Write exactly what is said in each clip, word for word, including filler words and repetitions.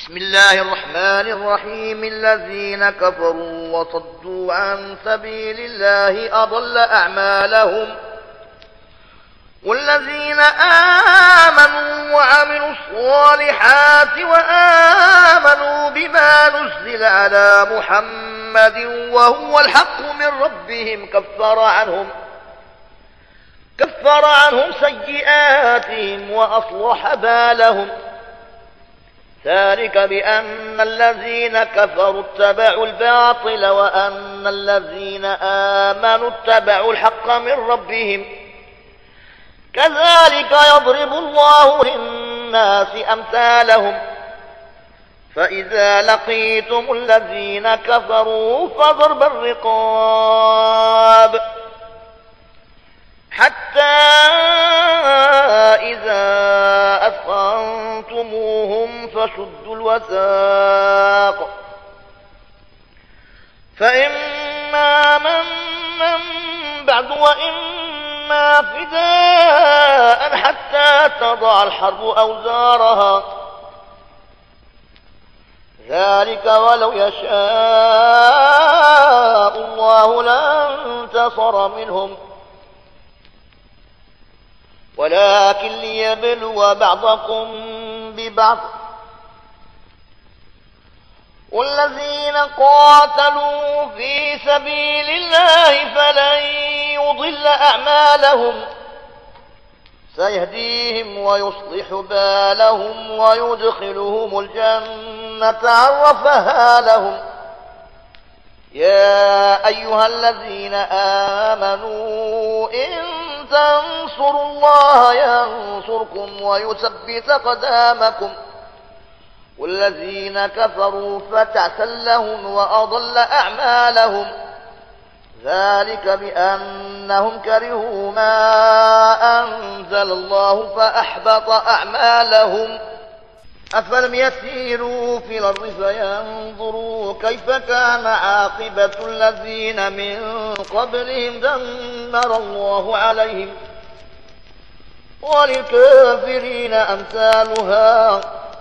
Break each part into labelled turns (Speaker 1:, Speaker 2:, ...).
Speaker 1: بسم الله الرحمن الرحيم الذين كفروا وصدوا عن سبيل الله أضل أعمالهم والذين آمنوا وعملوا الصالحات وآمنوا بما نزل على محمد وهو الحق من ربهم كفر عنهم كفر عنهم سيئاتهم وأصلح بالهم ذلك بأن الذين كفروا اتبعوا الباطل وأن الذين آمنوا اتبعوا الحق من ربهم كذلك يضرب الله للناس أمثالهم فإذا لقيتم الذين كفروا فضرب الرقاب حتى إذا أثخنتموهم فشدوا الوثاق فإما منا بعد وإما فداء حتى تضع الحرب أوزارها ذلك ولو يشاء الله لانتصر منهم ولكن ليبلو بعضكم ببعض والذين قاتلوا في سبيل الله فلن يضل أعمالهم سيهديهم ويصلح بالهم ويدخلهم الجنة عرفها لهم يا أيها الذين آمنوا إن تنصروا الله ينصركم ويثبت أقدامكم والذين كفروا فتعسا لهم وأضل أعمالهم ذلك بأنهم كرهوا ما أنزل الله فأحبط أعمالهم أفلم يسيروا في الأرض فينظروا كيف كان عاقبة الذين من قبلهم دمر الله عليهم وللكافرين أمثالها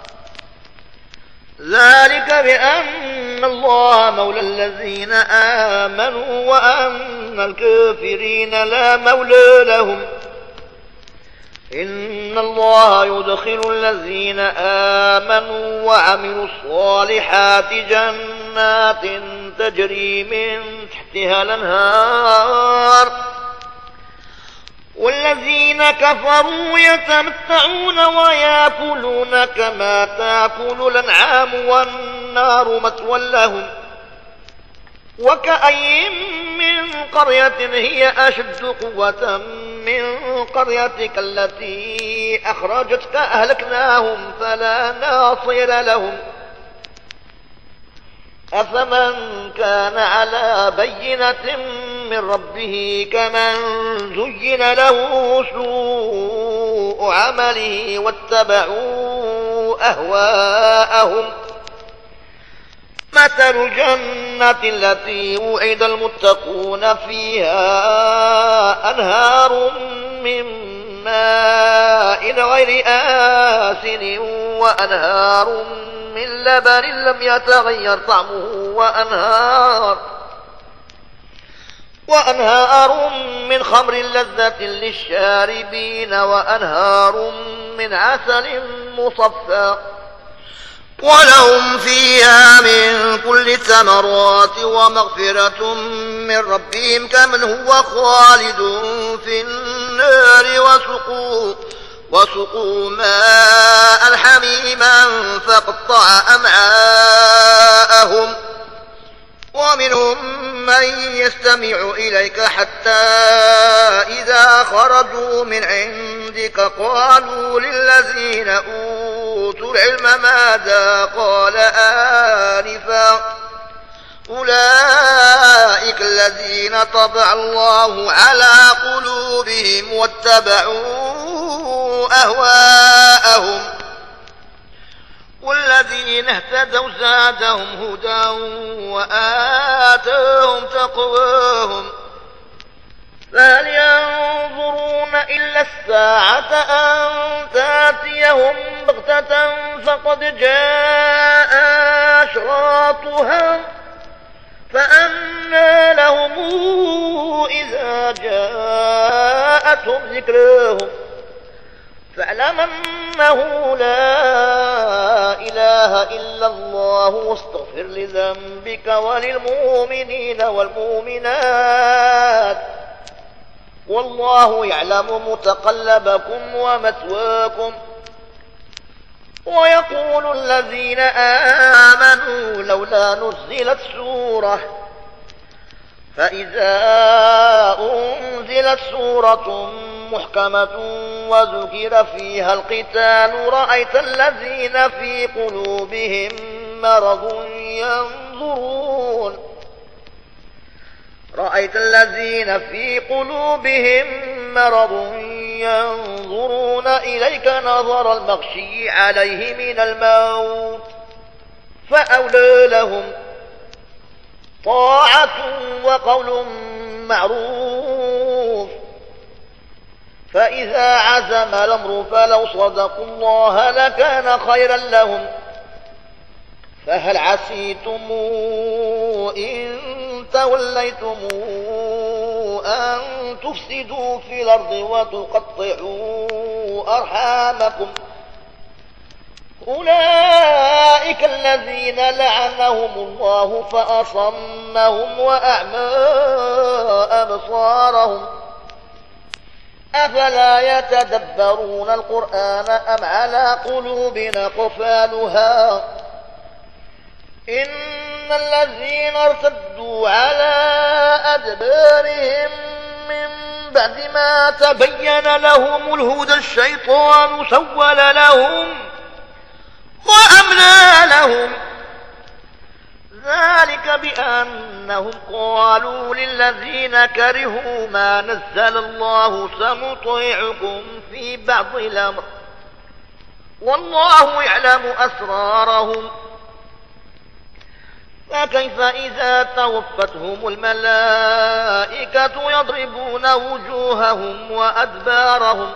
Speaker 1: ذلك بأن الله مولى الذين آمنوا وأن الكافرين لا مولى لهم إن الله يدخل الذين آمنوا وعملوا الصالحات جنات تجري من تحتها الأنهار والذين كفروا يتمتعون ويأكلون كما تأكل الأنعام والنار مثوى لهم وكأي من قرية هي أشد قوة من قريتك التي أخرجتك أهلكناهم فلا ناصر لهم أفمن كان على بينة من ربه كمن زين له سوء عمله واتبعوا أهواءهم مثل الجنة التي وعد المتقون فيها أنهار من ماء غير آسن وأنهار من لبن لم يتغير طعمه وأنهار وأنهار من خمر لذة للشاربين وأنهار من عسل مصفى ولهم فيها من كل الثمرات ومغفرة من ربهم كمن هو خالد في النار وسقوا وسقوا ماء حميما فقطع أمعاءهم ومنهم من يستمع إليك حتى إذا خرجوا من عندك قالوا للذين أوتوا العلم ماذا قال آنفا أولئك الذين طبع الله على قلوبهم واتبعوا أهواءهم والذين اهتدوا زادهم هدى وآتاهم تقواهم فهل ينظرون إلا الساعة أن تأتيهم بغتة فقد جاء أشراطها فأنى لهم إذا جاءتهم ذكرهم فاعلم أنه لا إله إلا الله واستغفر لذنبك وللمؤمنين والمؤمنات والله يعلم متقلبكم ومثواكم. ويقول الذين آمنوا لولا نزلت سورة فإذا أنزلت سورة محكمة وذكر فيها القتال رأيت الذين في قلوبهم مرض ينظرون رأيت الذين في قلوبهم مرض ينظرون إليك نظر المغشي عليه من الموت فأولى لهم طاعة وقول معروف. فإذا عزم الأمر فلو صدقوا الله لكان خيرا لهم. فهل عسيتم إن توليتم أن تفسدوا في الأرض وتقطعوا أرحامكم أولئك الذين لعنهم الله فأصمهم وأعمى أبصارهم أفلا يتدبرون القرآن أم على قلوب أقفالها إن الذين ارتدوا على أدبارهم من بعد ما تبين لهم الهدى الشيطان سول لهم وأملى لهم ذلك بأنهم قالوا للذين كرهوا ما نزل الله سنطيعكم في بعض الأمر والله يعلم أسرارهم. فكيف إذا توفتهم الملائكة يضربون وجوههم وأدبارهم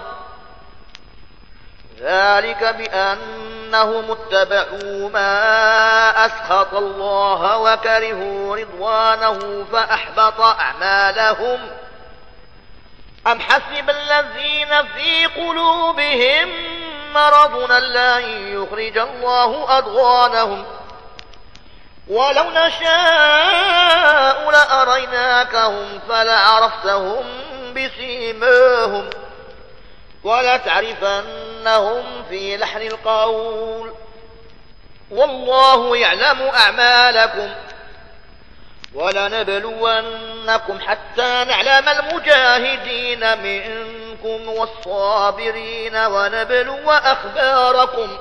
Speaker 1: ذلك بأنهم اتبعوا ما أسخط الله وكرهوا رضوانه فأحبط أعمالهم. أم حسب الذين في قلوبهم مرض لن يخرج الله أضغانهم ولو نشاء لأريناكهم فلعرفتهم بسيماهم ولتعرفنهم في لحن القول والله يعلم أعمالكم. ولنبلونكم حتى نعلم المجاهدين منكم والصابرين ونبلو أخباركم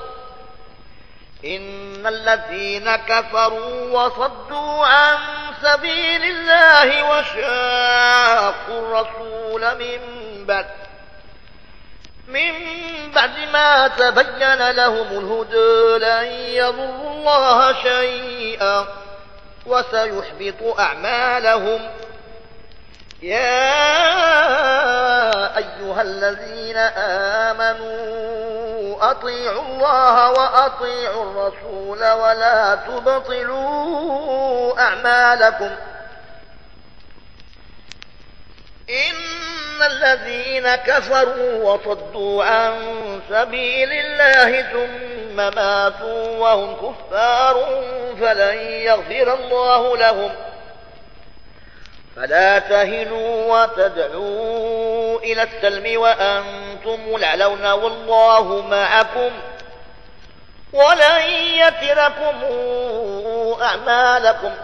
Speaker 1: إن الذين كفروا وصدوا عن سبيل الله وشاقوا الرسول من بعد من بعد ما تبين لهم الهدى لن يضروا الله شيئا وسيحبط أعمالهم. يا أيها الذين آمنوا أطيعوا الله وأطيعوا الرسول ولا تبطلوا أعمالكم إن الذين كفروا وصدوا عن سبيل الله ثم ماتوا وهم كفار فلن يغفر الله لهم. فلا تهنوا وتدعوا إلى السلم وأنتم الأعلون والله معكم ولن يتركم أعمالكم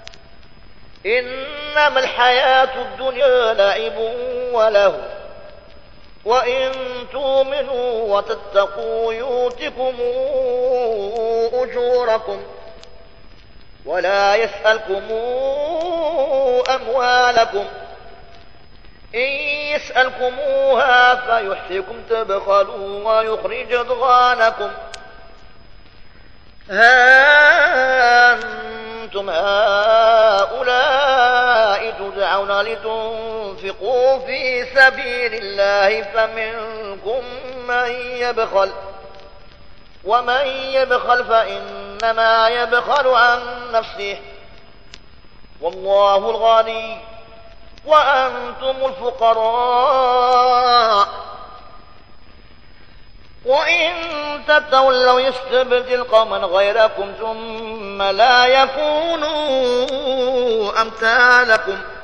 Speaker 1: إنما الحياة الدنيا لعب وله وإن تؤمنوا وتتقوا يؤتكم أجوركم ولا يسألكم أموالكم إن يسألكموها فيحفكم تبخلوا ويخرج أضغانكم. ها أنتم هؤلاء تدعون لتنفقوا في سبيل الله فمنكم من يبخل ومن يبخل فإن فإنما يبخل عن نفسه والله الغني وأنتم الفقراء وإن تتولوا يستبدل قوما غيركم ثم لا يكونوا أمثالكم